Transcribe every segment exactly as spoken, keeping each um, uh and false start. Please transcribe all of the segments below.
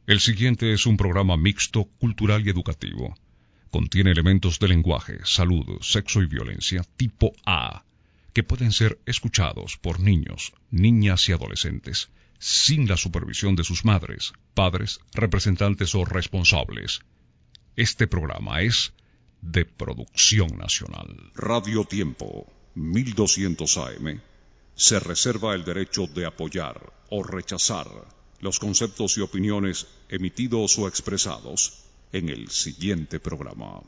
El siguiente es un programa mixto, cultural y educativo. Contiene elementos de lenguaje, salud, sexo y violencia tipo A, que pueden ser escuchados por niños, niñas y adolescentes, sin la supervisión de sus madres, padres, representantes o responsables. Este programa es de producción nacional. Radio Tiempo, mil doscientos A M, se reserva el derecho de apoyar o rechazar los conceptos y opiniones emitidos o expresados en el siguiente programa.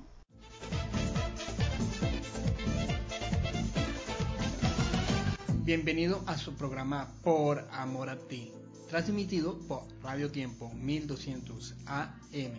Bienvenido a su programa Por Amor a Ti, transmitido por Radio Tiempo mil doscientos A M.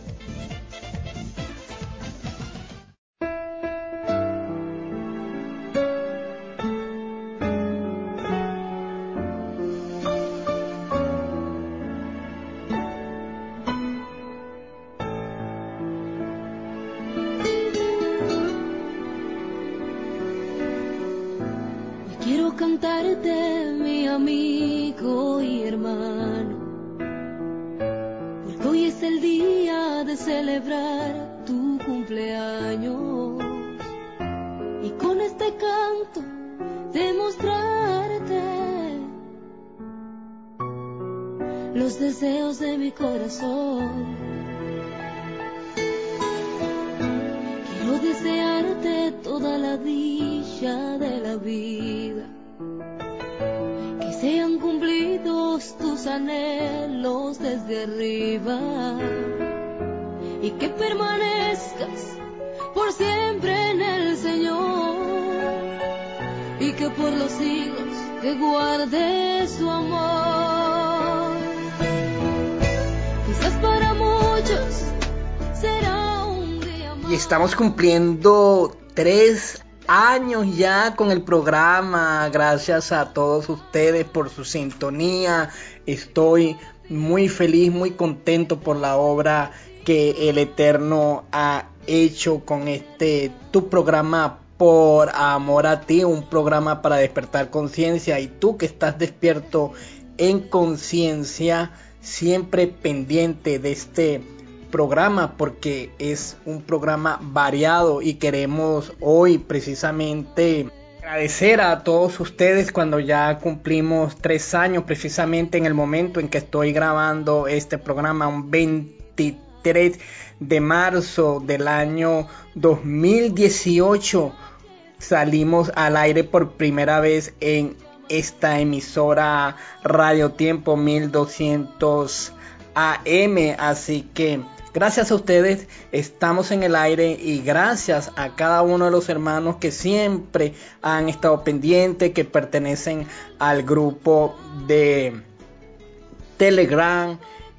Quiero cantarte, mi amigo y hermano, porque hoy es el día de celebrar tu cumpleaños, y con este canto demostrarte los deseos de mi corazón. Quiero desearte toda la dicha de la vida, que sean cumplidos tus anhelos desde arriba, y que permanezcas por siempre en el Señor, y que por los siglos te guarde su amor. Quizás para muchos será un día más. Y estamos cumpliendo tres años ya con el programa. Gracias a todos ustedes por su sintonía. Estoy muy feliz, muy contento por la obra que el Eterno ha hecho con este tu programa Por Amor a Ti, un programa para despertar conciencia. Y tú que estás despierto en conciencia, siempre pendiente de este programa, porque es un programa variado, y queremos hoy precisamente agradecer a todos ustedes cuando ya cumplimos tres años, precisamente en el momento en que estoy grabando este programa, un veintitrés de marzo del año dos mil dieciocho, salimos al aire por primera vez en esta emisora Radio Tiempo mil doscientos A M, así que gracias a ustedes estamos en el aire, y gracias a cada uno de los hermanos que siempre han estado pendientes, que pertenecen al grupo de Telegram,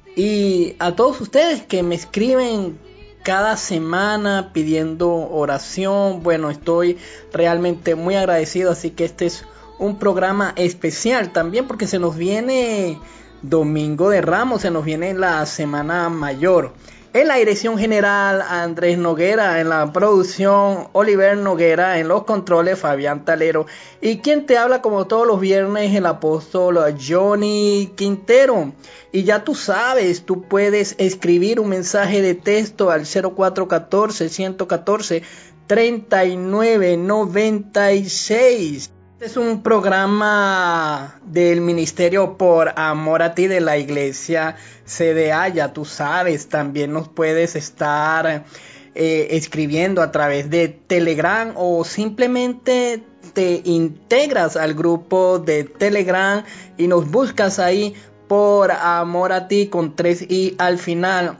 y a todos ustedes que me escriben cada semana pidiendo oración. Bueno, estoy realmente muy agradecido, así que este es un programa especial también porque se nos viene Domingo de Ramos, se nos viene la Semana Mayor. En la dirección general, Andrés Noguera; en la producción, Oliver Noguera; en los controles, Fabián Talero; y quien te habla como todos los viernes, el apóstol Johnny Quintero. Y ya tú sabes, tú puedes escribir un mensaje de texto al cero cuatro uno cuatro, uno uno cuatro, tres nueve nueve seis. Este es un programa del Ministerio Por Amor a Ti de la Iglesia C D A. Ya tú sabes, también nos puedes estar eh, escribiendo a través de Telegram, o simplemente te integras al grupo de Telegram y nos buscas ahí, Por Amor a Ti, con tres i al final.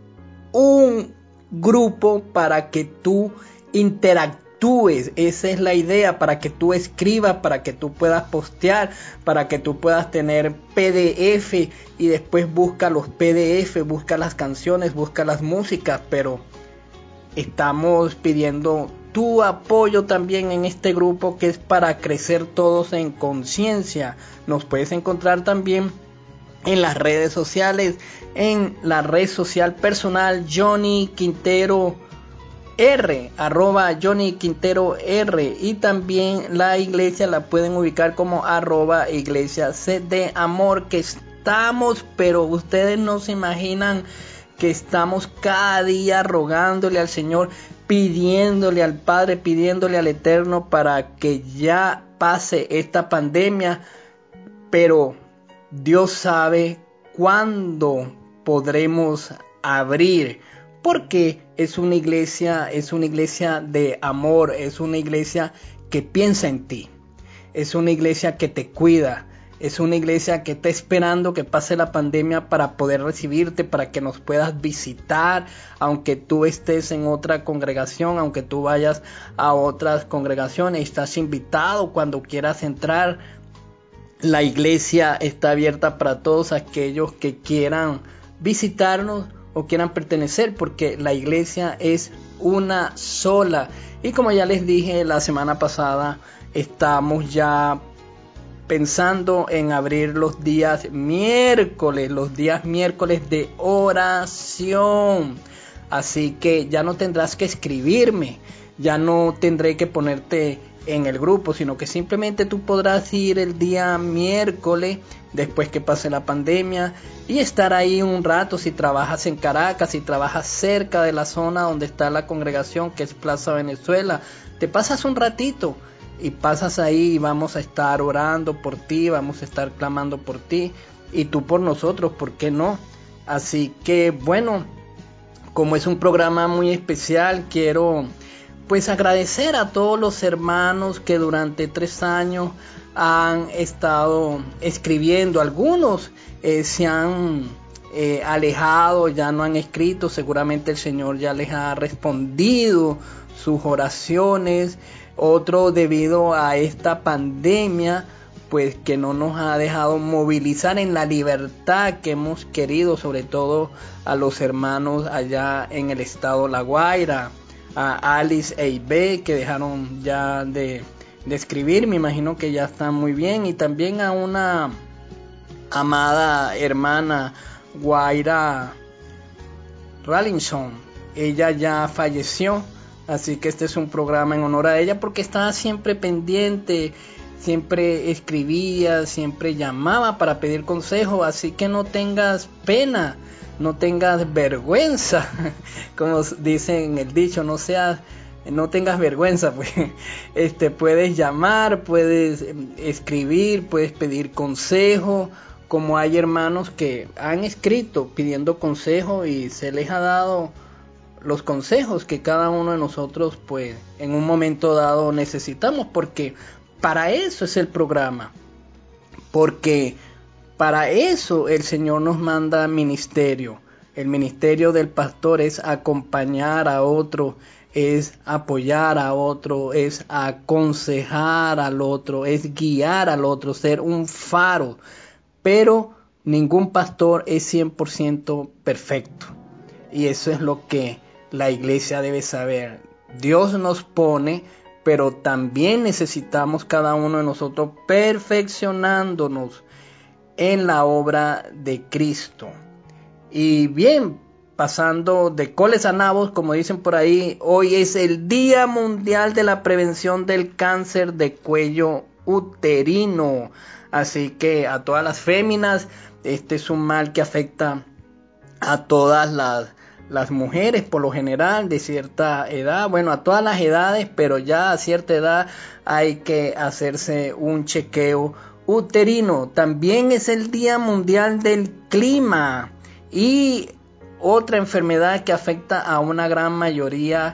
Un grupo para que tú interactúes. Esa es la idea, para que tú escribas, para que tú puedas postear, para que tú puedas tener P D F, y después busca los P D F, busca las canciones, busca las músicas. Pero estamos pidiendo tu apoyo también en este grupo, que es para crecer todos en conciencia. Nos puedes encontrar también en las redes sociales, en la red social personal Johnny Quintero R, arroba Johnny Quintero R, y también la iglesia la pueden ubicar como arroba iglesia C de Amor, que estamos, pero ustedes no se imaginan que estamos cada día rogándole al Señor, pidiéndole al Padre, pidiéndole al Eterno para que ya pase esta pandemia, pero Dios sabe cuándo podremos abrir, porque es una iglesia, es una iglesia de amor, es una iglesia que piensa en ti, es una iglesia que te cuida, es una iglesia que está esperando que pase la pandemia para poder recibirte, para que nos puedas visitar, aunque tú estés en otra congregación, aunque tú vayas a otras congregaciones, estás invitado cuando quieras entrar. La iglesia está abierta para todos aquellos que quieran visitarnos o quieran pertenecer, porque la iglesia es una sola. Y como ya les dije la semana pasada, estamos ya pensando en abrir los días miércoles, los días miércoles de oración. Así que ya no tendrás que escribirme, ya no tendré que ponerte en el grupo, sino que simplemente tú podrás ir el día miércoles después que pase la pandemia y estar ahí un rato. Si trabajas en Caracas, si trabajas cerca de la zona donde está la congregación, que es Plaza Venezuela, te pasas un ratito y pasas ahí y vamos a estar orando por ti, vamos a estar clamando por ti y tú por nosotros, ¿por qué no? Así que bueno, como es un programa muy especial, quiero pues agradecer a todos los hermanos que durante tres años han estado escribiendo. Algunos eh, se han eh, alejado, ya no han escrito, seguramente el Señor ya les ha respondido sus oraciones. Otros, debido a esta pandemia, pues que no nos ha dejado movilizar en la libertad que hemos querido, sobre todo a los hermanos allá en el estado La Guaira, a Alice e Ibe, que dejaron ya de, de escribir, me imagino que ya están muy bien, y también a una amada hermana, Guaira Rallinson, ella ya falleció, así que este es un programa en honor a ella, porque estaba siempre pendiente, siempre escribía, siempre llamaba para pedir consejo, así que no tengas pena, no tengas vergüenza, como dicen en el dicho, no seas, no tengas vergüenza, pues, este, puedes llamar, puedes escribir, puedes pedir consejo, como hay hermanos que han escrito pidiendo consejo y se les ha dado los consejos que cada uno de nosotros, pues, en un momento dado necesitamos, porque para eso es el programa, porque para eso el Señor nos manda ministerio. El ministerio del pastor es acompañar a otro, es apoyar a otro, es aconsejar al otro, es guiar al otro, ser un faro. Pero ningún pastor es cien por ciento perfecto. Y eso es lo que la iglesia debe saber. Dios nos pone, pero también necesitamos cada uno de nosotros perfeccionándonos en la obra de Cristo. Y bien, pasando de coles a nabos, como dicen por ahí, hoy es el Día Mundial de la Prevención del Cáncer de Cuello Uterino. Así que a todas las féminas, este es un mal que afecta a todas las, las mujeres, por lo general, de cierta edad, bueno, a todas las edades, pero ya a cierta edad hay que hacerse un chequeo uterino. También es el Día Mundial del Clima, y otra enfermedad que afecta a una gran mayoría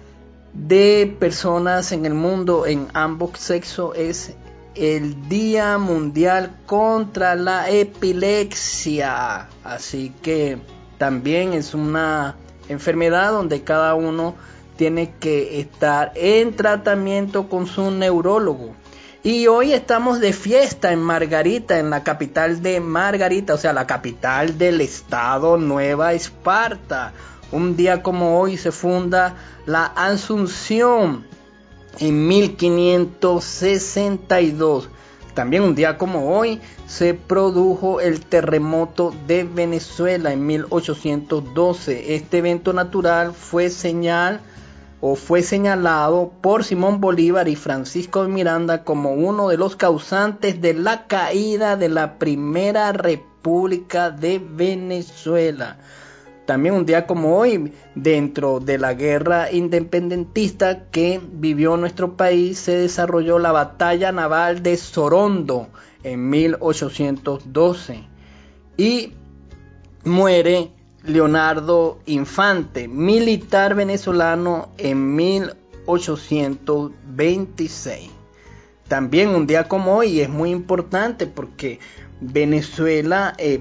de personas en el mundo en ambos sexos es el Día Mundial contra la Epilepsia. Así que también es una enfermedad donde cada uno tiene que estar en tratamiento con su neurólogo. Y hoy estamos de fiesta en Margarita, en la capital de Margarita, o sea, la capital del estado Nueva Esparta. Un día como hoy se funda la Asunción en mil quinientos sesenta y dos. También un día como hoy se produjo el terremoto de Venezuela en mil ochocientos doce. Este evento natural fue señal o fue señalado por Simón Bolívar y Francisco de Miranda como uno de los causantes de la caída de la Primera República República de Venezuela. También un día como hoy, dentro de la guerra independentista que vivió nuestro país, se desarrolló la batalla naval de Sorondo en mil ochocientos doce y muere Leonardo Infante, militar venezolano, en mil ochocientos veintiséis. También un día como hoy es muy importante porque Venezuela eh,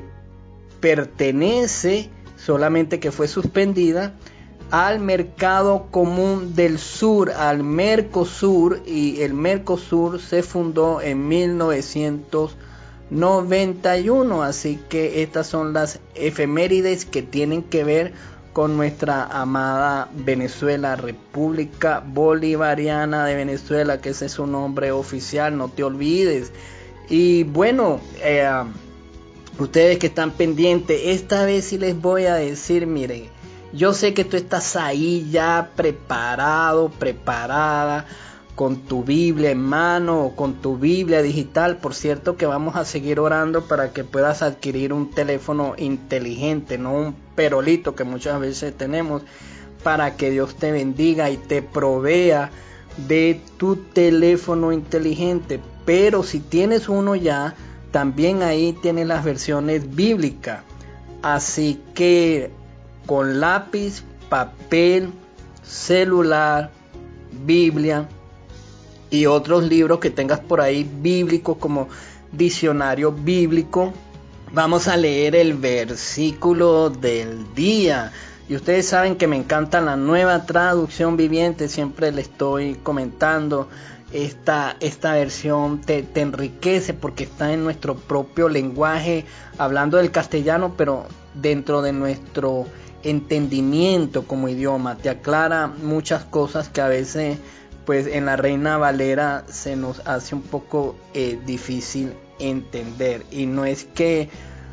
pertenece, solamente que fue suspendida, al Mercado Común del Sur, al Mercosur, y el Mercosur se fundó en mil novecientos noventa y uno, así que estas son las efemérides que tienen que ver con nuestra amada Venezuela, República Bolivariana de Venezuela, que ese es su nombre oficial, no te olvides. Y bueno, eh, ustedes que están pendientes, esta vez sí les voy a decir, miren, yo sé que tú estás ahí ya preparado, preparada, con tu Biblia en mano o con tu Biblia digital. Por cierto que vamos a seguir orando para que puedas adquirir un teléfono inteligente, no un perolito que muchas veces tenemos, para que Dios te bendiga y te provea de tu teléfono inteligente. Pero si tienes uno ya, también ahí tienes las versiones bíblicas. Así que con lápiz, papel, celular, Biblia y otros libros que tengas por ahí bíblicos, como diccionario bíblico, vamos a leer el versículo del día. Y ustedes saben que me encanta la Nueva Traducción Viviente, siempre le estoy comentando. Esta, esta versión te, te enriquece porque está en nuestro propio lenguaje, hablando del castellano, pero dentro de nuestro entendimiento como idioma. Te aclara muchas cosas que a veces pues en la Reina Valera se nos hace un poco eh, difícil entender. Y no es que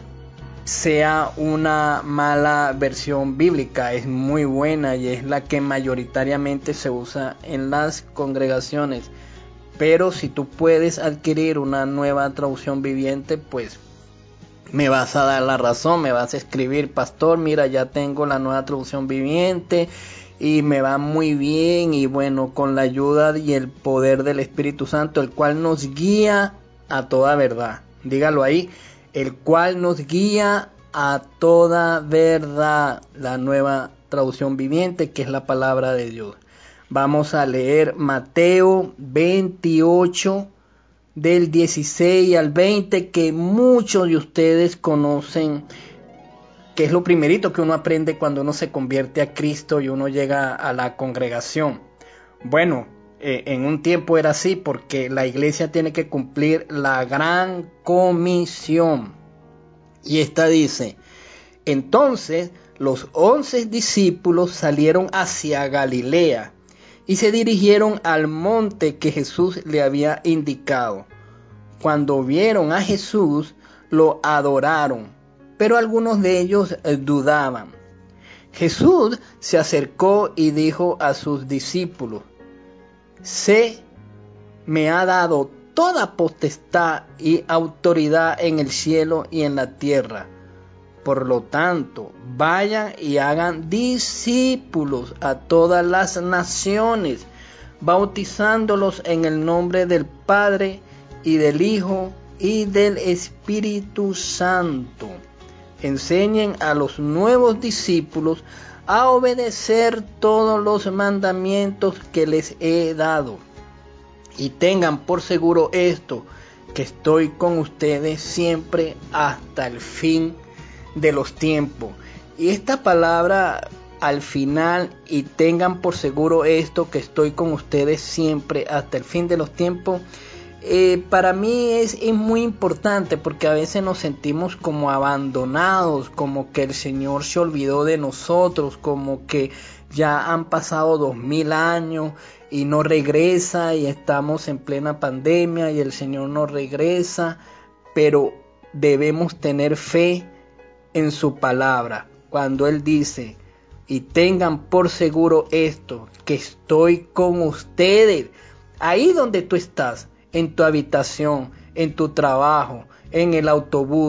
sea una mala versión bíblica, es muy buena y es la que mayoritariamente se usa en las congregaciones. Pero si tú puedes adquirir una nueva traducción viviente, pues me vas a dar la razón, me vas a escribir: pastor, mira, ya tengo la nueva traducción viviente y me va muy bien. Y bueno, con la ayuda y el poder del Espíritu Santo, el cual nos guía a toda verdad. Dígalo ahí, el cual nos guía a toda verdad. La nueva traducción viviente, que es la palabra de Dios. Vamos a leer Mateo veintiocho, del dieciséis al veinte, que muchos de ustedes conocen, que es lo primerito que uno aprende cuando uno se convierte a Cristo y uno llega a la congregación. Bueno, eh, en un tiempo era así, porque la iglesia tiene que cumplir la gran comisión. Y esta dice: entonces los once discípulos salieron hacia Galilea y se dirigieron al monte que Jesús le había indicado. Cuando vieron a Jesús, lo adoraron, pero algunos de ellos dudaban. Jesús se acercó y dijo a sus discípulos: se me ha dado toda potestad y autoridad en el cielo y en la tierra. Por lo tanto, vayan y hagan discípulos a todas las naciones, bautizándolos en el nombre del Padre y del Hijo y del Espíritu Santo. Enseñen a los nuevos discípulos a obedecer todos los mandamientos que les he dado. Y tengan por seguro esto, que estoy con ustedes siempre hasta el fin de los tiempos. Y esta palabra al final, y tengan por seguro esto, que estoy con ustedes siempre hasta el fin de los tiempos, eh, para mí es, es muy importante, porque a veces nos sentimos como abandonados, como que el Señor se olvidó de nosotros, como que ya han pasado dos mil años y no regresa, y estamos en plena pandemia y el Señor no regresa. Pero debemos tener fe en su palabra, cuando Él dice: y tengan por seguro esto, que estoy con ustedes. Ahí donde tú estás, en tu habitación, en tu trabajo, en el autobús,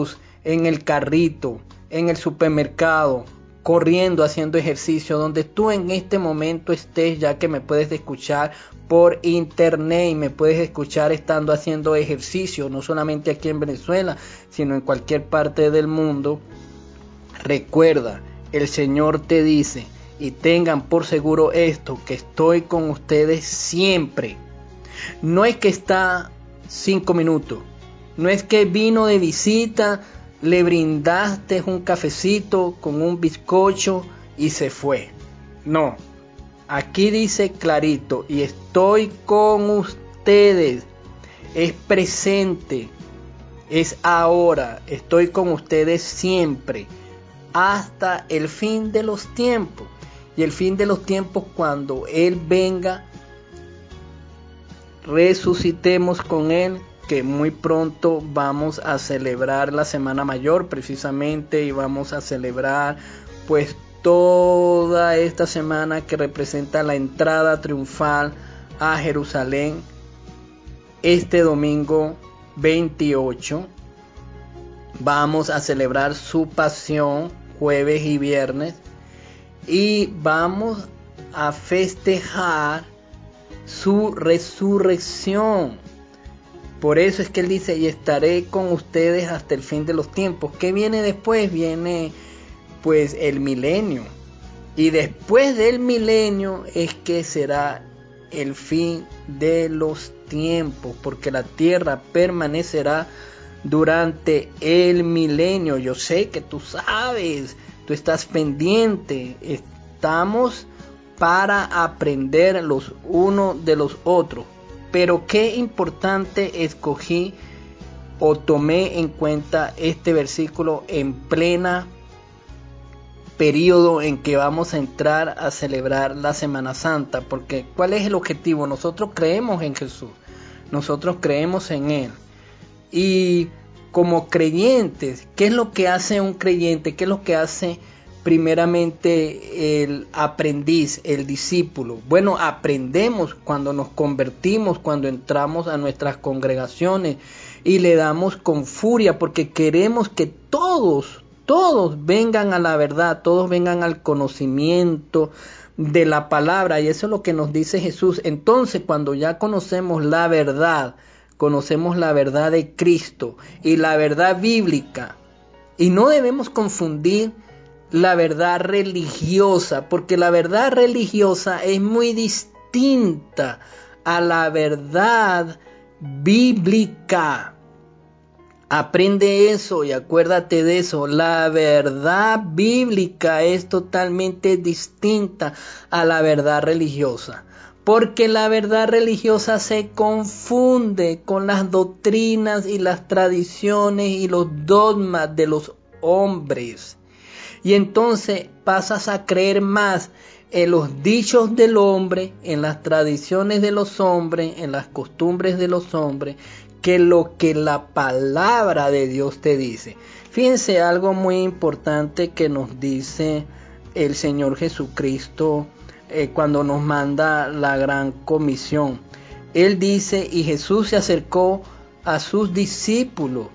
en el carrito, en el supermercado, corriendo, haciendo ejercicio, donde tú en este momento estés, ya que me puedes escuchar por internet y me puedes escuchar estando haciendo ejercicio, no solamente aquí en Venezuela, sino en cualquier parte del mundo. Recuerda, el Señor te dice, y tengan por seguro esto, que estoy con ustedes siempre. No es que está cinco minutos, no es que vino de visita, le brindaste un cafecito con un bizcocho y se fue. No, aquí dice clarito, y estoy con ustedes. Es presente, es ahora, estoy con ustedes siempre, hasta el fin de los tiempos. Y el fin de los tiempos, cuando Él venga, resucitemos con Él, que muy pronto vamos a celebrar la Semana Mayor precisamente, y vamos a celebrar pues toda esta semana que representa la entrada triunfal a Jerusalén. Este domingo veintiocho vamos a celebrar su pasión, jueves y viernes, y vamos a festejar su resurrección. Por eso es que Él dice, y estaré con ustedes hasta el fin de los tiempos. ¿Qué viene después? Viene pues el milenio. Y después del milenio es que será el fin de los tiempos, porque la tierra permanecerá durante el milenio. Yo sé que tú sabes, tú estás pendiente. Estamos para aprender los unos de los otros. Pero qué importante escogí o tomé en cuenta este versículo en plena periodo en que vamos a entrar a celebrar la Semana Santa. Porque ¿cuál es el objetivo? Nosotros creemos en Jesús, nosotros creemos en Él. Y como creyentes, ¿qué es lo que hace un creyente? ¿Qué es lo que hace primeramente el aprendiz, el discípulo? Bueno, aprendemos cuando nos convertimos, cuando entramos a nuestras congregaciones y le damos con furia, porque queremos que todos, todos vengan a la verdad, todos vengan al conocimiento de la palabra, y eso es lo que nos dice Jesús. Entonces, cuando ya conocemos la verdad, conocemos la verdad de Cristo y la verdad bíblica, y no debemos confundir la verdad religiosa, porque la verdad religiosa es muy distinta a la verdad bíblica. Aprende eso y acuérdate de eso. La verdad bíblica es totalmente distinta a la verdad religiosa, porque la verdad religiosa se confunde con las doctrinas y las tradiciones y los dogmas de los hombres. Y entonces pasas a creer más en los dichos del hombre, en las tradiciones de los hombres, en las costumbres de los hombres, que lo que la palabra de Dios te dice. Fíjense algo muy importante que nos dice el Señor Jesucristo eh, cuando nos manda la gran comisión. Él dice, y Jesús se acercó a sus discípulos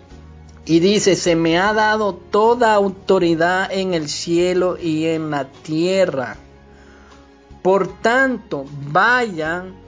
y dice, se me ha dado toda autoridad en el cielo y en la tierra. Por tanto, vayan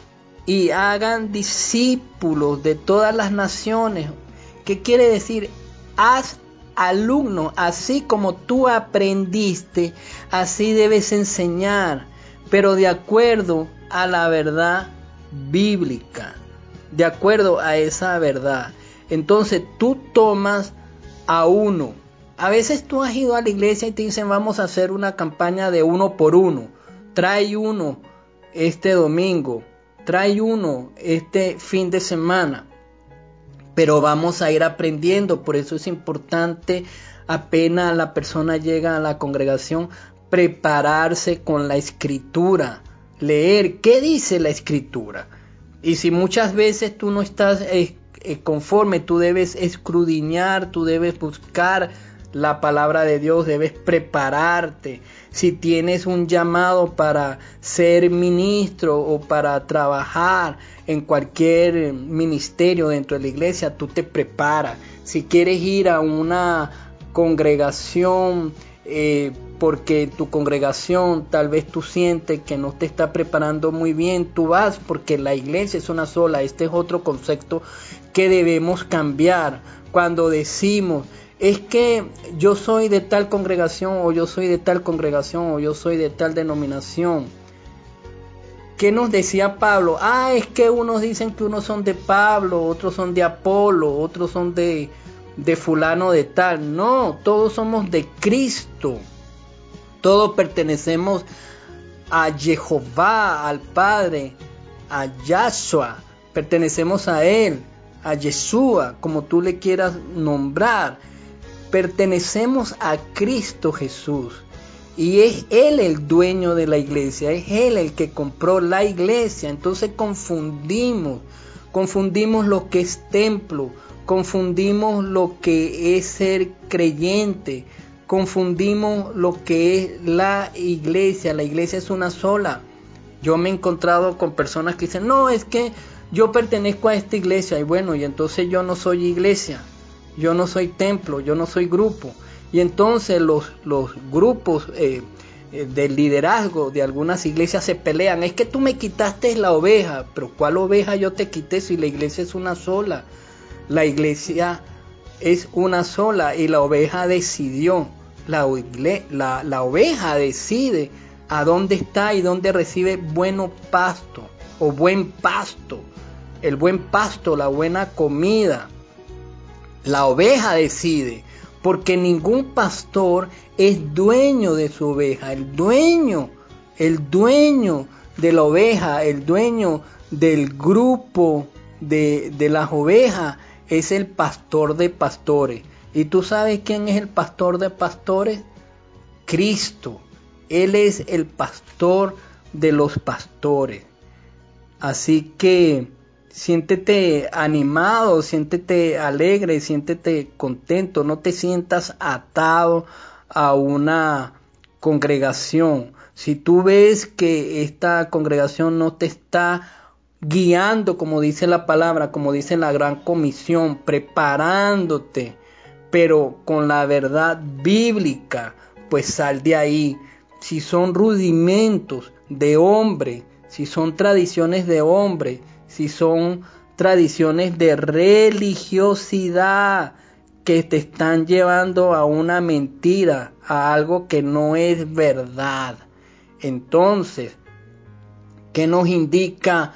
y hagan discípulos de todas las naciones. ¿Qué quiere decir? Haz alumnos, así como tú aprendiste, así debes enseñar, pero de acuerdo a la verdad bíblica, de acuerdo a esa verdad. Entonces tú tomas a uno. A veces tú has ido a la iglesia y te dicen, vamos a hacer una campaña de uno por uno. Trae uno este domingo, trae uno este fin de semana. Pero vamos a ir aprendiendo. Por eso es importante, apenas la persona llega a la congregación, prepararse con la escritura. Leer qué dice la escritura. Y si muchas veces tú no estás eh, conforme, tú debes escudriñar, tú debes buscar la palabra de Dios, debes prepararte. Si tienes un llamado para ser ministro o para trabajar en cualquier ministerio dentro de la iglesia, tú te preparas, si quieres ir a una congregación, eh, porque tu congregación tal vez tú sientes que no te está preparando muy bien, tú vas porque la iglesia es una sola. Este es otro concepto que debemos cambiar. Cuando decimos, es que yo soy de tal congregación, o yo soy de tal congregación, o yo soy de tal denominación. ¿Qué nos decía Pablo? Ah, es que unos dicen que unos son de Pablo, otros son de Apolo, otros son de, de fulano de tal. No, todos somos de Cristo. Todos pertenecemos a Jehová, al Padre, a Yahshua. Pertenecemos a Él, a Yeshua, como tú le quieras nombrar. Pertenecemos a Cristo Jesús. Y es Él el dueño de la iglesia, es Él el que compró la iglesia. Entonces confundimos, confundimos lo que es templo, confundimos lo que es ser creyente, confundimos lo que es la iglesia. La iglesia es una sola. Yo me he encontrado con personas que dicen, no, es que yo pertenezco a esta iglesia, y bueno, y entonces yo no soy iglesia, yo no soy templo, yo no soy grupo. Y entonces los, los grupos eh, eh, de liderazgo de algunas iglesias se pelean. Es que tú me quitaste la oveja. Pero ¿cuál oveja yo te quité si la iglesia es una sola? La iglesia es una sola y la oveja decidió. La, la, la oveja decide a dónde está y dónde recibe bueno pasto o buen pasto. El buen pasto, la buena comida. La oveja decide. Porque ningún pastor es dueño de su oveja. El dueño, el dueño de la oveja, el dueño del grupo de, de las ovejas es el pastor de pastores. ¿Y tú sabes quién es el pastor de pastores? Cristo. Él es el pastor de los pastores. Así que siéntete animado, siéntete alegre, siéntete contento, no te sientas atado a una congregación. Si tú ves que esta congregación no te está guiando, como dice la palabra, como dice la gran comisión, preparándote, pero con la verdad bíblica, pues sal de ahí. Si son rudimentos de hombre, si son tradiciones de hombre, si son tradiciones de religiosidad que te están llevando a una mentira, a algo que no es verdad. Entonces, ¿qué nos indica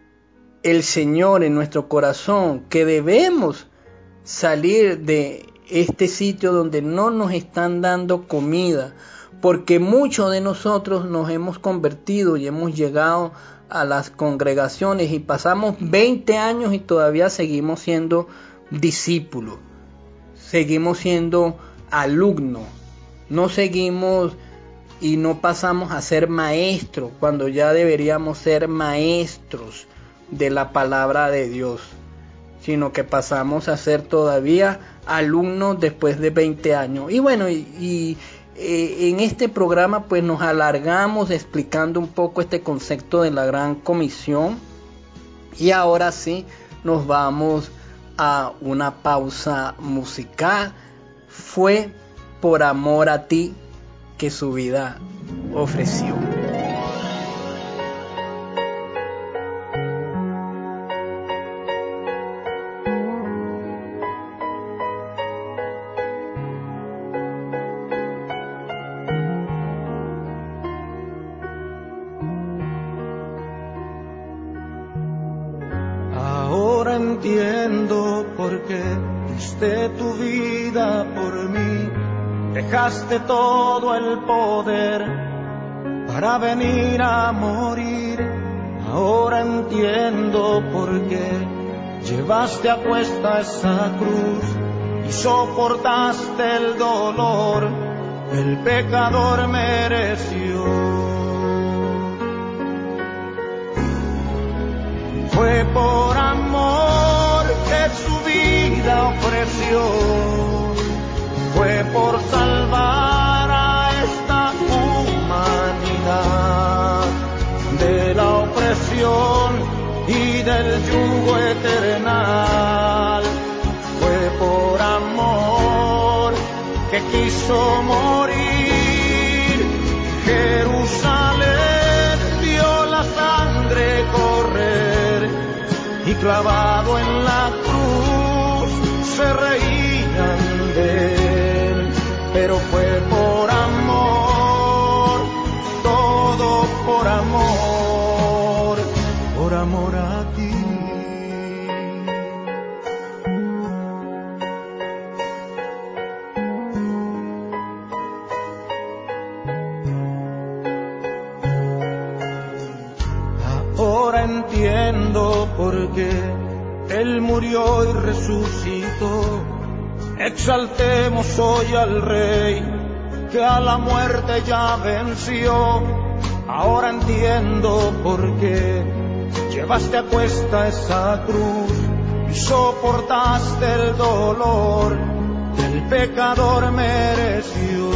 el Señor en nuestro corazón? Que debemos salir de este sitio donde no nos están dando comida, porque muchos de nosotros nos hemos convertido y hemos llegado a las congregaciones y pasamos veinte años y todavía seguimos siendo discípulos, seguimos siendo alumnos, no seguimos y no pasamos a ser maestros cuando ya deberíamos ser maestros de la palabra de Dios, sino que pasamos a ser todavía alumnos después de veinte años. Y bueno, y, y Eh, en este programa pues nos alargamos explicando un poco este concepto de la gran comisión, y ahora sí nos vamos a una pausa musical. Fue por amor a ti que su vida ofreció. Entiendo por qué diste tu vida por mí, dejaste todo el poder para venir a morir. Ahora entiendo por qué llevaste a cuesta esa cruz y soportaste el dolor que el pecador mereció. Fue por amor que su vida ofreció, fue por salvar a esta humanidad de la opresión y del yugo eternal. Fue por clavado en la cruz se reían de él, pero fue por amor, todo por amor, por amor a ti. Ahora entiendo por qué Él murió y resucitó. Exaltemos hoy al Rey que a la muerte ya venció. Ahora entiendo por qué llevaste a cuesta esa cruz y soportaste el dolor que el pecador mereció.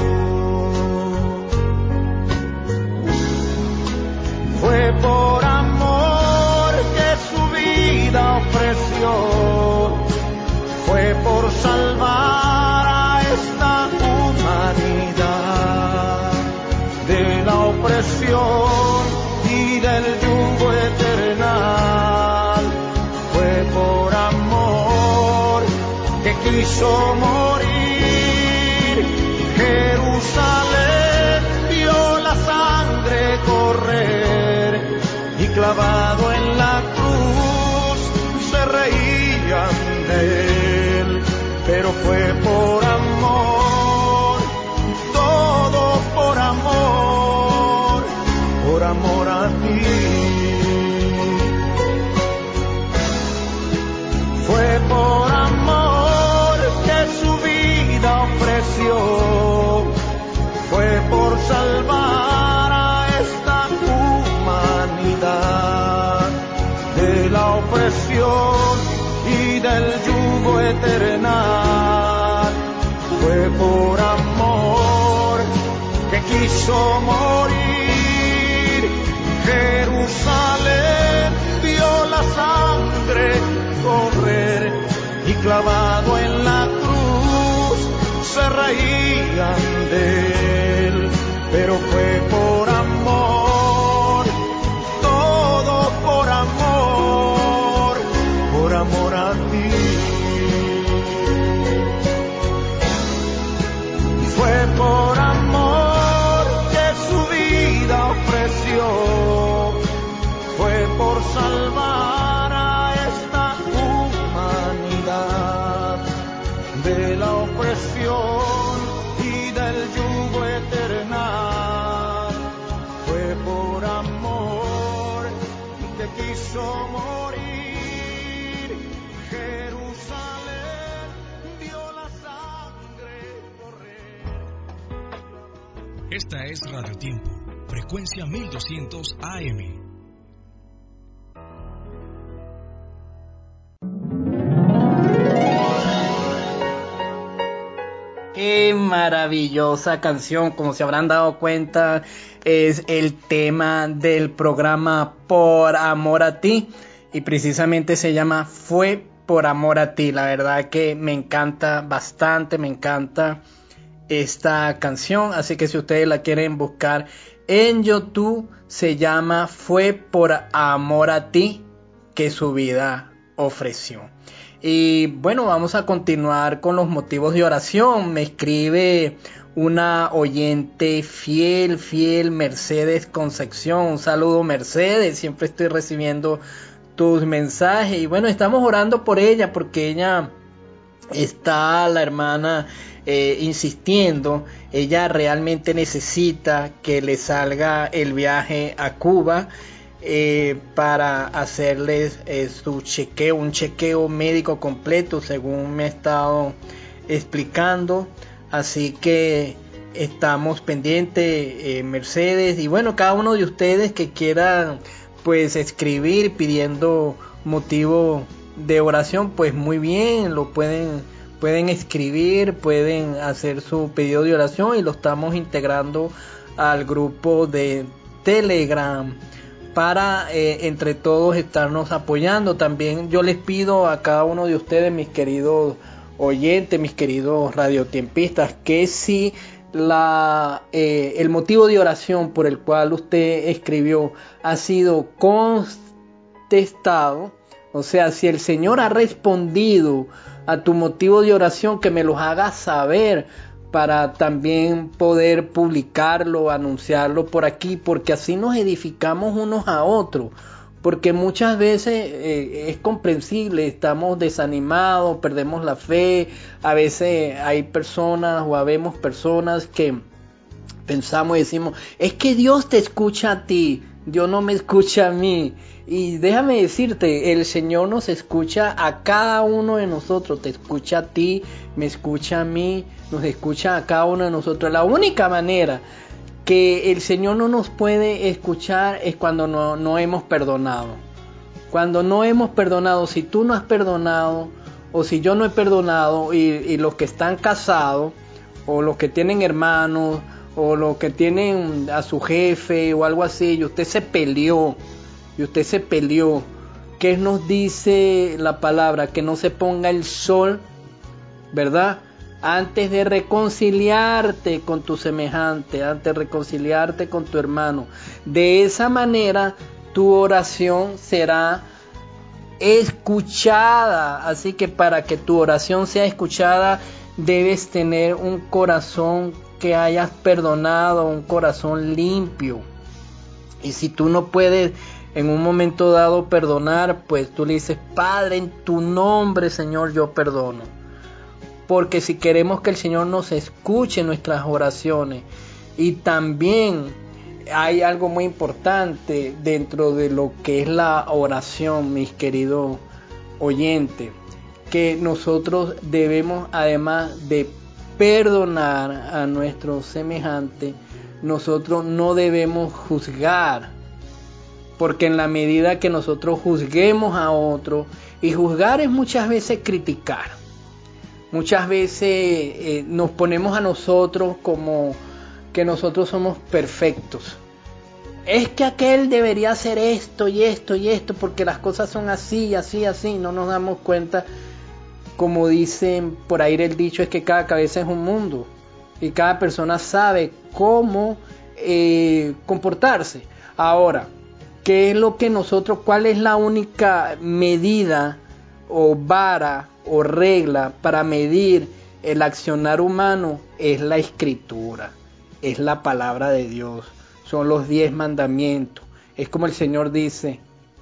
Fue por amor que su vida ofreció, fue por salvar a esta humanidad de la opresión y del yugo eternal. Fue por amor que quiso morir. Jerusalén vio la sangre correr y clavado en la cruz se reían de él, pero fue por amor, todo por amor, por amor a ti. Fue por amor que su vida ofreció, fue por salvar a esta humanidad de la opresión y del yugo eternal. Fue por amor que quiso morir. Jerusalén vio la sangre correr y clavado en la cruz se reían de él, pero fue por amor, todo por amor, por amor a ti. Fue por amor que su vida ofreció, fue por salvar a esta humanidad de la opresión y del yugo eternal. Fue por amor que quiso morir. Jerusalén vio la sangre correr. Esta es Radio Tiempo, frecuencia mil doscientos A M. Qué maravillosa canción, como se habrán dado cuenta, es el tema del programa Por Amor a Ti y precisamente se llama Fue por Amor a Ti. La verdad que me encanta bastante, me encanta esta canción, así que si ustedes la quieren buscar en YouTube, se llama Fue por Amor a Ti que su vida ofreció. Y bueno, vamos a continuar con los motivos de oración. Me escribe una oyente fiel, fiel, Mercedes Concepción. Un saludo, Mercedes, siempre estoy recibiendo tus mensajes. Y bueno, estamos orando por ella porque ella está, la hermana, eh, insistiendo. Ella realmente necesita que le salga el viaje a Cuba. Eh, para hacerles eh, su chequeo, un chequeo médico completo según me he estado explicando, así que estamos pendientes, eh, Mercedes, y bueno, cada uno de ustedes que quieran pues escribir pidiendo motivo de oración, pues muy bien, lo pueden pueden escribir, pueden hacer su pedido de oración y lo estamos integrando al grupo de Telegram para eh, entre todos estarnos apoyando. También yo les pido a cada uno de ustedes, mis queridos oyentes, mis queridos radiotiempistas, que si la eh, el motivo de oración por el cual usted escribió ha sido contestado, O sea, si el Señor ha respondido a tu motivo de oración, que me los hagas saber para también poder publicarlo, anunciarlo por aquí, porque así nos edificamos unos a otros. Porque muchas veces eh, es comprensible, estamos desanimados, perdemos la fe, a veces hay personas o habemos personas que pensamos y decimos, es que Dios te escucha a ti, Dios no me escucha a mí. Y déjame decirte, el Señor nos escucha a cada uno de nosotros, te escucha a ti, me escucha a mí, nos escucha a cada uno de nosotros. La única manera que el Señor no nos puede escuchar es cuando no, no hemos perdonado. Cuando no hemos perdonado, si tú no has perdonado, o si yo no he perdonado, y, y los que están casados, o los que tienen hermanos, o los que tienen a su jefe, o algo así, y usted se peleó, y usted se peleó, ¿qué nos dice la palabra? Que no se ponga el sol, ¿verdad? Antes de reconciliarte con tu semejante, antes de reconciliarte con tu hermano. De esa manera tu oración será escuchada. Así que para que tu oración sea escuchada, debes tener un corazón que hayas perdonado, un corazón limpio. Y si tú no puedes en un momento dado perdonar, pues tú le dices, Padre, en tu nombre, Señor, yo perdono. Porque si queremos que el Señor nos escuche nuestras oraciones, y también hay algo muy importante dentro de lo que es la oración, mis queridos oyentes, que nosotros debemos, además de perdonar a nuestros semejantes, nosotros no debemos juzgar, porque en la medida que nosotros juzguemos a otro, y juzgar es muchas veces criticar. Muchas veces eh, nos ponemos a nosotros como que nosotros somos perfectos. Es que aquel debería hacer esto y esto y esto porque las cosas son así, así, así. No nos damos cuenta, como dicen por ahí el dicho, es que cada cabeza es un mundo. Y cada persona sabe cómo eh, comportarse. Ahora, ¿qué es lo que nosotros, cuál es la única medida o vara o regla para medir el accionar humano? Es la escritura, es la palabra de Dios, son los diez mandamientos. Es como el Señor dice,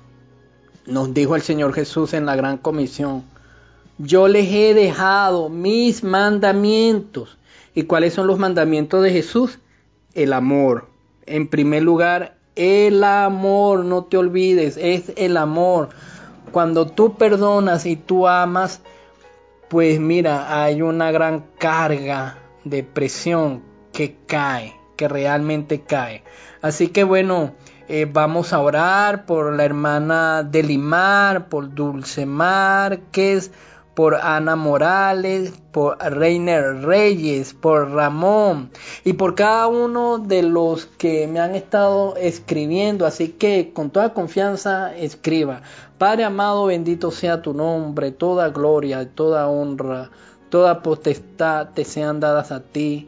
nos dijo el Señor Jesús en la gran comisión, yo les he dejado mis mandamientos. ¿Y cuáles son los mandamientos de Jesús? El amor. En primer lugar, el amor, no te olvides, es el amor. Cuando tú perdonas y tú amas, pues mira, hay una gran carga de presión que cae, que realmente cae. Así que bueno, eh, vamos a orar por la hermana Delimar, por Dulce Márquez, por Ana Morales, por Reiner Reyes, por Ramón y por cada uno de los que me han estado escribiendo. Así que con toda confianza escriba. Padre amado, bendito sea tu nombre, toda gloria, toda honra, toda potestad te sean dadas a ti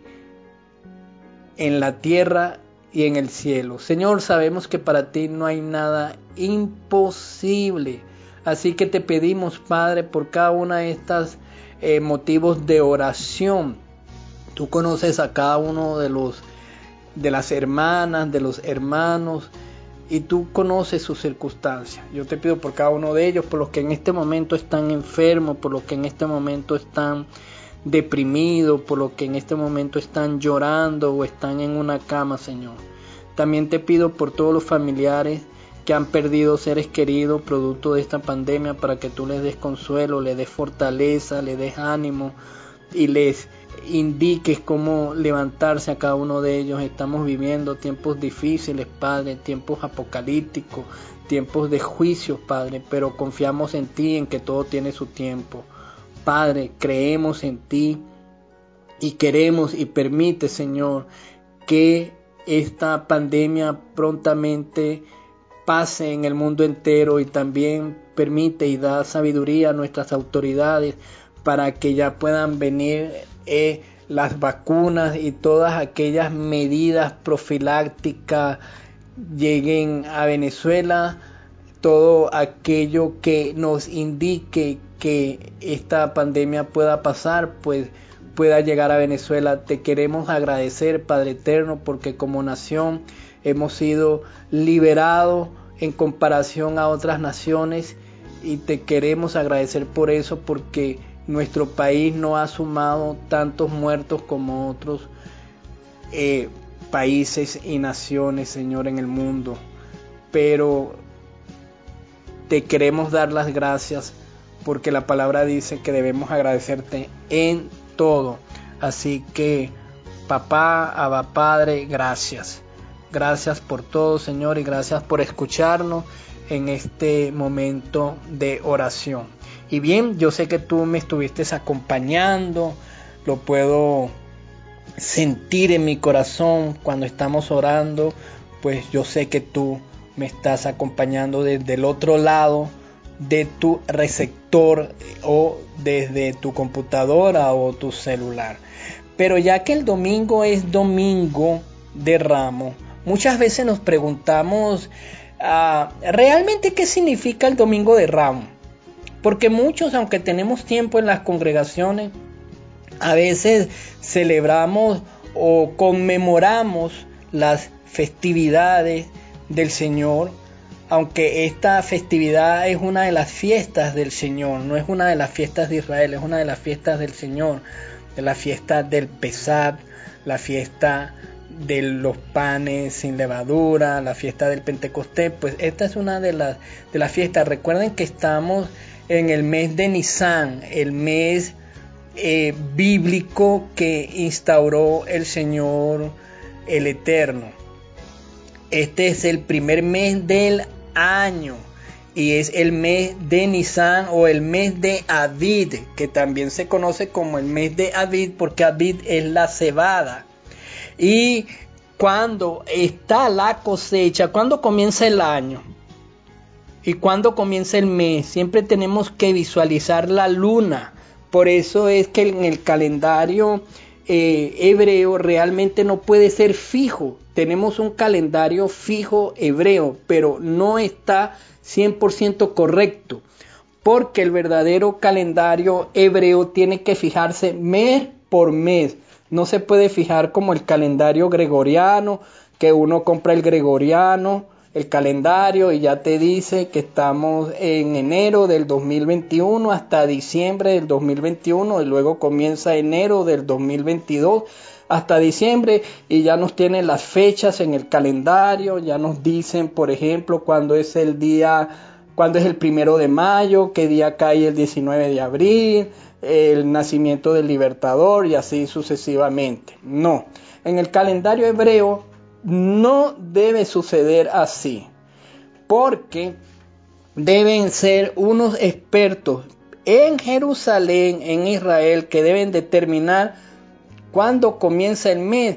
en la tierra y en el cielo. Señor, sabemos que para ti no hay nada imposible. Así que te pedimos, Padre, por cada una de estas eh, motivos de oración. Tú conoces a cada uno de los de las hermanas, de los hermanos, y tú conoces sus circunstancias. Yo te pido por cada uno de ellos, por los que en este momento están enfermos, por los que en este momento están deprimidos, por los que en este momento están llorando o están en una cama, Señor. También te pido por todos los familiares que han perdido seres queridos producto de esta pandemia, para que tú les des consuelo, les des fortaleza, les des ánimo y les indiques cómo levantarse a cada uno de ellos. Estamos viviendo tiempos difíciles, Padre, tiempos apocalípticos, tiempos de juicios, Padre, pero confiamos en ti, en que todo tiene su tiempo. Padre, creemos en ti y queremos y permite, Señor, que esta pandemia prontamente pase en el mundo entero, y también permite y da sabiduría a nuestras autoridades para que ya puedan venir eh, las vacunas y todas aquellas medidas profilácticas lleguen a Venezuela todo aquello que nos indique que esta pandemia pueda pasar, pues pueda llegar a Venezuela. Te queremos agradecer, Padre Eterno, porque como nación hemos sido liberados en comparación a otras naciones, y te queremos agradecer por eso, porque nuestro país no ha sumado tantos muertos como otros eh, países y naciones, Señor, en el mundo. Pero te queremos dar las gracias, porque la palabra dice que debemos agradecerte en todo. Así que, papá, Abba Padre, gracias. Gracias por todo, Señor, y gracias por escucharnos en este momento de oración. Y bien, yo sé que tú me estuviste acompañando, lo puedo sentir en mi corazón cuando estamos orando, pues yo sé que tú me estás acompañando desde el otro lado de tu receptor o desde tu computadora o tu celular. Pero ya que el domingo es domingo de Ramos, muchas veces nos preguntamos uh, realmente qué significa el domingo de Ramos, porque muchos, aunque tenemos tiempo en las congregaciones, a veces celebramos o conmemoramos las festividades del Señor, aunque esta festividad es una de las fiestas del Señor, no es una de las fiestas de Israel, es una de las fiestas del Señor, de la fiesta del Pesach, la fiesta de los panes sin levadura, la fiesta del Pentecostés. Pues esta es una de las, de las fiestas. Recuerden que estamos en el mes de Nisan, el mes eh, bíblico que instauró el Señor, el Eterno. Este es el primer mes del año y es el mes de Nisan o el mes de Aviv, que también se conoce como el mes de Aviv porque Aviv es la cebada. Y cuando está la cosecha, cuando comienza el año y cuando comienza el mes, siempre tenemos que visualizar la luna. Por eso es que en el calendario eh, hebreo realmente no puede ser fijo. Tenemos un calendario fijo hebreo, pero no está cien por ciento correcto, porque el verdadero calendario hebreo tiene que fijarse mes por mes. No se puede fijar como el calendario gregoriano, que uno compra el gregoriano, el calendario, y ya te dice que estamos en enero del dos mil veintiuno hasta diciembre del dos mil veintiuno, y luego comienza enero del dos mil veintidós hasta diciembre, y ya nos tienen las fechas en el calendario, ya nos dicen, por ejemplo, cuándo es el día, cuándo es el primero de mayo, qué día cae el diecinueve de abril, el nacimiento del Libertador y así sucesivamente. No, en el calendario hebreo no debe suceder así, porque deben ser unos expertos en Jerusalén, en Israel, que deben determinar cuándo comienza el mes,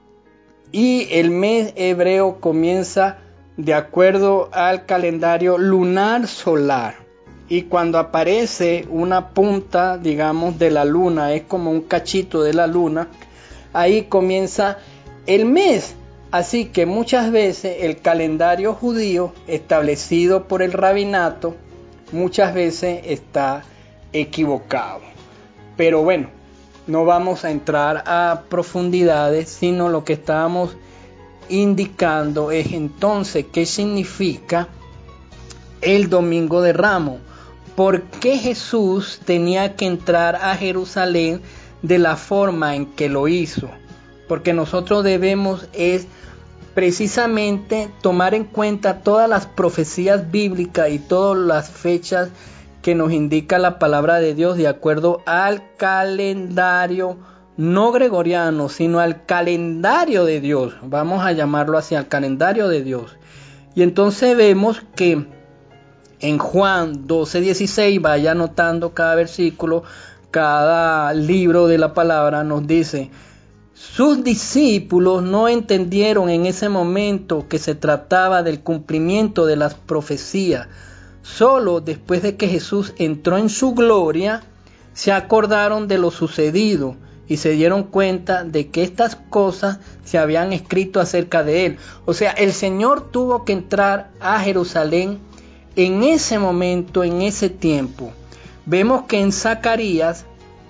y el mes hebreo comienza de acuerdo al calendario lunar solar. Y cuando aparece una punta, digamos, de la luna, es como un cachito de la luna, ahí comienza el mes. Así que muchas veces el calendario judío establecido por el rabinato muchas veces está equivocado. Pero bueno, no vamos a entrar a profundidades, sino lo que estamos indicando es entonces qué significa el Domingo de Ramos. ¿Por qué Jesús tenía que entrar a Jerusalén de la forma en que lo hizo? Porque nosotros debemos es precisamente tomar en cuenta todas las profecías bíblicas y todas las fechas que nos indica la palabra de Dios de acuerdo al calendario no gregoriano, sino al calendario de Dios. Vamos a llamarlo así, al calendario de Dios. Y entonces vemos que en Juan doce dieciséis, vaya anotando cada versículo, cada libro de la palabra, nos dice: sus discípulos no entendieron en ese momento que se trataba del cumplimiento de las profecías. Solo después de que Jesús entró en su gloria, se acordaron de lo sucedido y se dieron cuenta de que estas cosas se habían escrito acerca de él. O sea, el Señor tuvo que entrar a Jerusalén en ese momento, en ese tiempo, vemos que en Zacarías,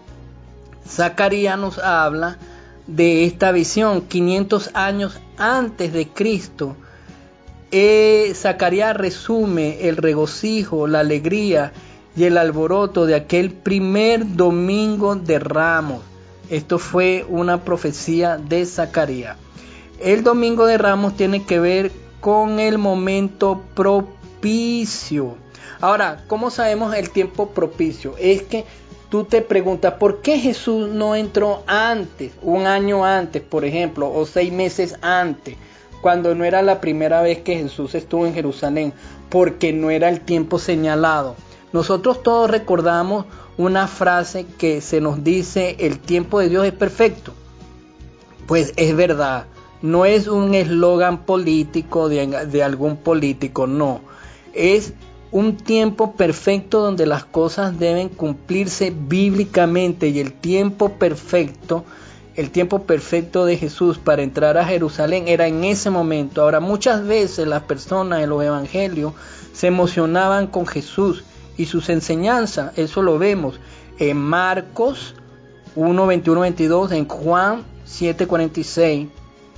Zacarías nos habla de esta visión quinientos años antes de Cristo. Eh, Zacarías resume el regocijo, la alegría y el alboroto de aquel primer domingo de Ramos. Esto fue una profecía de Zacarías. El domingo de Ramos tiene que ver con el momento propicio. Ahora, ¿cómo sabemos el tiempo propicio? Es que tú te preguntas, ¿por qué Jesús no entró antes, un año antes, por ejemplo, o seis meses antes, cuando no era la primera vez que Jesús estuvo en Jerusalén? Porque no era el tiempo señalado. Nosotros todos recordamos una frase que se nos dice: el tiempo de Dios es perfecto. Pues es verdad, no es un eslogan político de, de algún político, no. Es un tiempo perfecto donde las cosas deben cumplirse bíblicamente, y el tiempo perfecto, el tiempo perfecto de Jesús para entrar a Jerusalén era en ese momento. Ahora, muchas veces las personas en los evangelios se emocionaban con Jesús y sus enseñanzas. Eso lo vemos en Marcos uno, veintiuno, veintidós, en Juan siete, cuarenta y seis.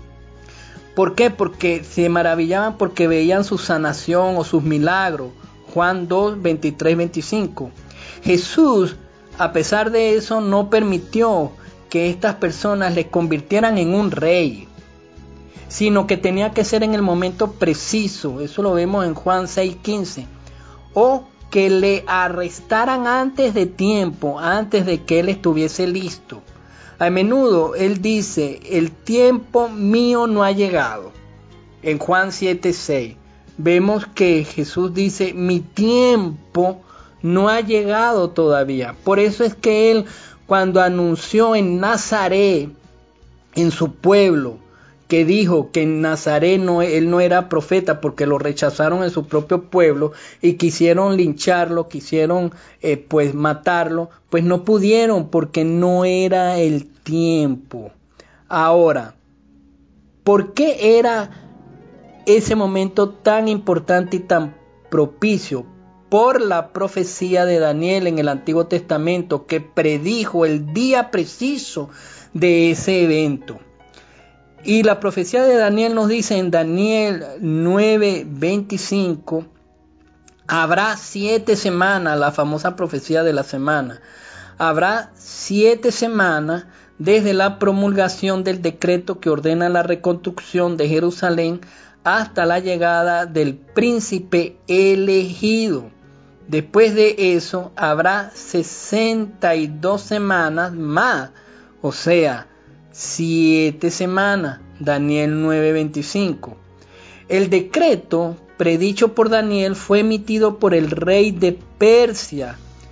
¿Por qué? Porque se maravillaban porque veían su sanación o sus milagros. Juan dos, veintitrés, veinticinco. Jesús, a pesar de eso, no permitió que estas personas les convirtieran en un rey, sino que tenía que ser en el momento preciso. Eso lo vemos en Juan seis, quince. O que le arrestaran antes de tiempo, antes de que él estuviese listo. A menudo él dice: el tiempo mío no ha llegado. En Juan siete, seis vemos que Jesús dice: mi tiempo no ha llegado todavía. Por eso es que él, cuando anunció en Nazaret, en su pueblo, que dijo que en Nazaret no, él no era profeta porque lo rechazaron en su propio pueblo y quisieron lincharlo, quisieron eh, pues matarlo, pues no pudieron porque no era el tiempo. Ahora, ¿por qué era ese momento tan importante y tan propicio? Por la profecía de Daniel en el Antiguo Testamento, que predijo el día preciso de ese evento. Y la profecía de Daniel nos dice en Daniel nueve, veinticinco, habrá siete semanas, la famosa profecía de la semana. Habrá siete semanas desde la promulgación del decreto que ordena la reconstrucción de Jerusalén hasta la llegada del príncipe elegido. Después de eso habrá sesenta y dos semanas más, o sea, siete semanas. Daniel nueve, veinticinco. El decreto predicho por Daniel fue emitido por el rey de Persia,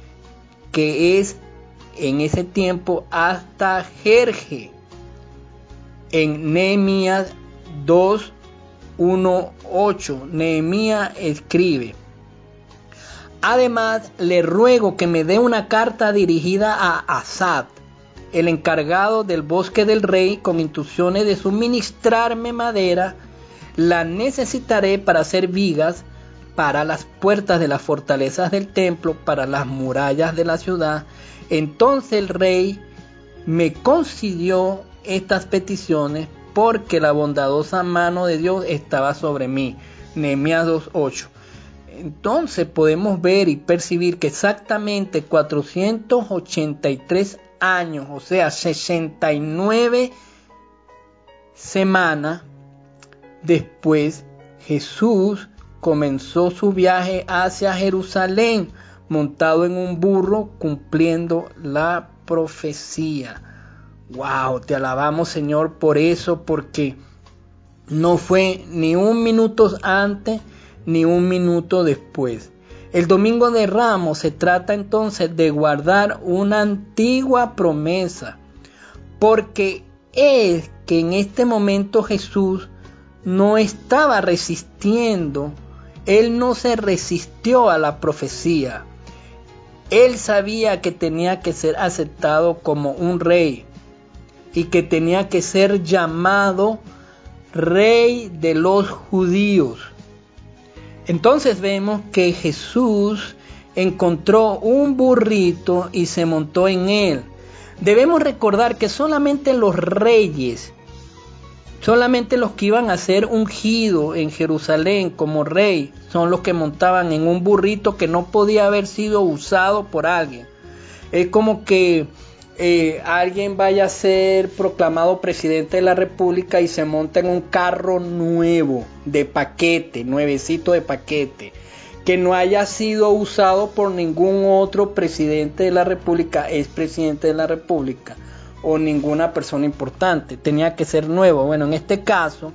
que es en ese tiempo Artajerjes. En Nehemías dos, uno, ocho, Nehemías escribe: además le ruego que me dé una carta dirigida a Asad, el encargado del bosque del rey, con instrucciones de suministrarme madera. La necesitaré para hacer vigas para las puertas de las fortalezas del templo, para las murallas de la ciudad. Entonces el rey me concedió estas peticiones porque la bondadosa mano de Dios estaba sobre mí. Nehemías dos, ocho. Entonces podemos ver y percibir que exactamente cuatrocientos ochenta y tres años, o sea, sesenta y nueve semanas después, Jesús comenzó su viaje hacia Jerusalén montado en un burro, cumpliendo la profecía. Wow, te alabamos, Señor, por eso, porque no fue ni un minuto antes ni un minuto después. El domingo de Ramos se trata entonces de guardar una antigua promesa, porque es que en este momento Jesús no estaba resistiendo, él no se resistió a la profecía. Él sabía que tenía que ser aceptado como un rey y que tenía que ser llamado Rey de los Judíos. Entonces vemos que Jesús encontró un burrito y se montó en él. Debemos recordar que solamente los reyes, solamente los que iban a ser ungidos en Jerusalén como rey, son los que montaban en un burrito que no podía haber sido usado por alguien. Es como que eh, alguien vaya a ser proclamado presidente de la República y se monta en un carro nuevo, de paquete, nuevecito de paquete, que no haya sido usado por ningún otro presidente de la República, expresidente de la República, o ninguna persona importante. Tenía que ser nuevo. Bueno, en este caso,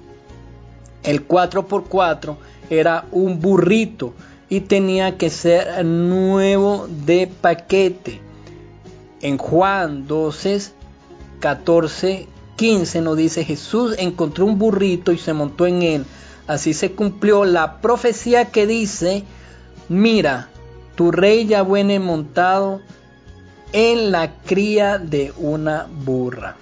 el cuatro por cuatro era un burrito y tenía que ser nuevo de paquete. En Juan doce, catorce, quince nos dice: Jesús encontró un burrito y se montó en él. Así se cumplió la profecía que dice: mira, tu rey ya viene montado en la cría de una burra.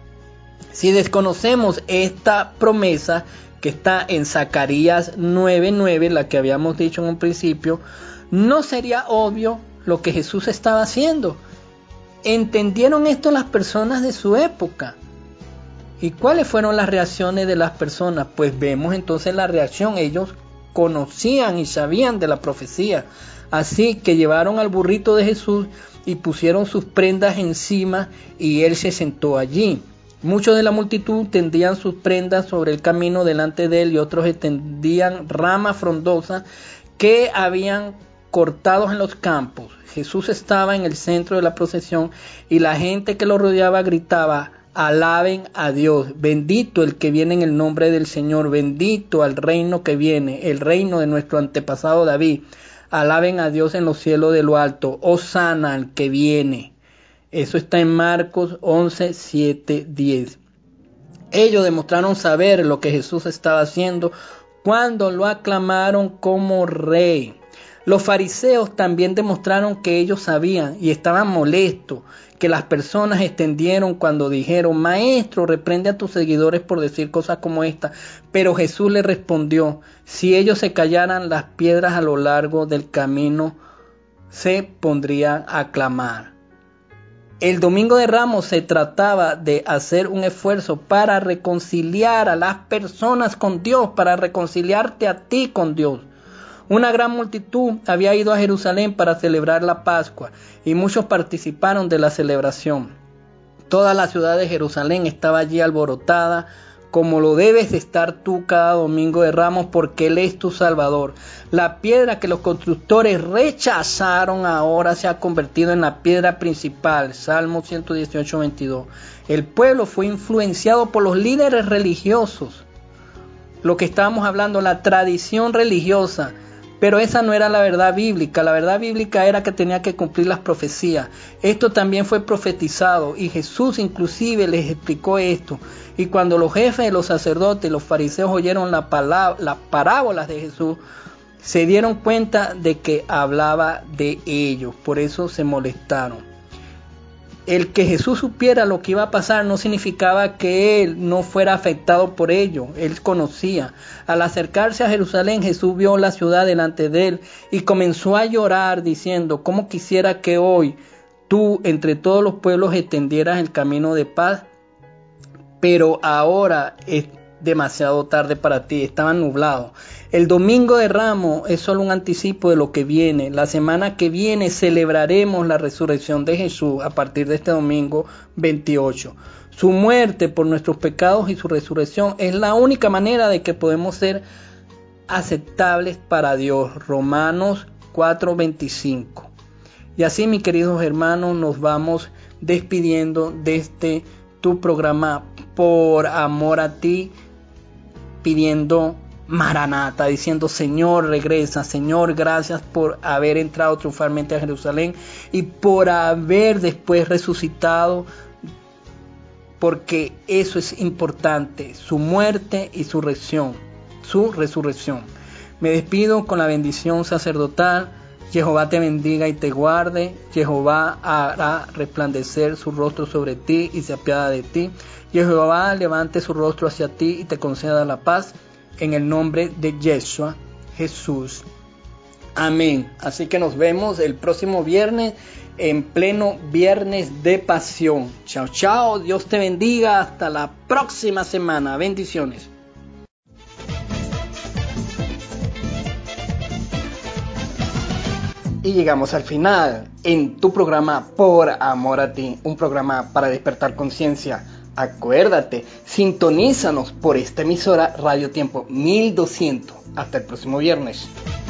Si desconocemos esta promesa que está en Zacarías nueve nueve, la que habíamos dicho en un principio, no sería obvio lo que Jesús estaba haciendo. ¿Entendieron esto las personas de su época? ¿Y cuáles fueron las reacciones de las personas? Pues vemos entonces la reacción. Ellos conocían y sabían de la profecía. Así que llevaron al burrito de Jesús y pusieron sus prendas encima y él se sentó allí. Muchos de la multitud tendían sus prendas sobre el camino delante de él y otros extendían ramas frondosas que habían cortado en los campos. Jesús estaba en el centro de la procesión y la gente que lo rodeaba gritaba: alaben a Dios, bendito el que viene en el nombre del Señor, bendito al reino que viene, el reino de nuestro antepasado David. Alaben a Dios en los cielos de lo alto, hosana al que viene. Eso está en Marcos once, siete, diez. Ellos demostraron saber lo que Jesús estaba haciendo cuando lo aclamaron como rey. Los fariseos también demostraron que ellos sabían y estaban molestos que las personas extendieron cuando dijeron: maestro, reprende a tus seguidores por decir cosas como esta. Pero Jesús les respondió: si ellos se callaran, las piedras a lo largo del camino se pondrían a clamar. El Domingo de Ramos se trataba de hacer un esfuerzo para reconciliar a las personas con Dios, para reconciliarte a ti con Dios. Una gran multitud había ido a Jerusalén para celebrar la Pascua y muchos participaron de la celebración. Toda la ciudad de Jerusalén estaba allí alborotada, como lo debes de estar tú cada Domingo de Ramos, porque Él es tu Salvador. La piedra que los constructores rechazaron ahora se ha convertido en la piedra principal. Salmo ciento dieciocho, veintidós. El pueblo fue influenciado por los líderes religiosos. Lo que estábamos hablando, la tradición religiosa. Pero esa no era la verdad bíblica. La verdad bíblica era que tenía que cumplir las profecías. Esto también fue profetizado y Jesús inclusive les explicó esto. Y cuando los jefes de los sacerdotes, los fariseos oyeron la palabra, las parábolas de Jesús, se dieron cuenta de que hablaba de ellos. Por eso se molestaron. El que Jesús supiera lo que iba a pasar no significaba que él no fuera afectado por ello. Él conocía. Al acercarse a Jerusalén, Jesús vio la ciudad delante de él y comenzó a llorar diciendo: ¿cómo quisiera que hoy tú entre todos los pueblos extendieras el camino de paz? Pero ahora es demasiado tarde para ti. Estaba nublado. El Domingo de Ramos es solo un anticipo de lo que viene. La semana que viene celebraremos la resurrección de Jesús a partir de este domingo veintiocho. Su muerte por nuestros pecados y su resurrección es la única manera de que podemos ser aceptables para Dios. Romanos cuatro, veinticinco. Y así, mis queridos hermanos, nos vamos despidiendo de este tu programa Por Amor a Ti, pidiendo Maranata, diciendo: Señor, regresa. Señor, gracias por haber entrado triunfalmente a Jerusalén y por haber después resucitado, porque eso es importante, su muerte y su resurrección, su resurrección. Me despido con la bendición sacerdotal. Jehová te bendiga y te guarde. Jehová hará resplandecer su rostro sobre ti y se apiada de ti. Jehová levante su rostro hacia ti y te conceda la paz. En el nombre de Yeshua. Jesús. Amén. Así que nos vemos el próximo viernes en pleno viernes de pasión. Chao, chao. Dios te bendiga. Hasta la próxima semana. Bendiciones. Y llegamos al final en tu programa Por Amor a Ti, un programa para despertar conciencia. Acuérdate, sintonízanos por esta emisora Radio Tiempo mil doscientos. Hasta el próximo viernes.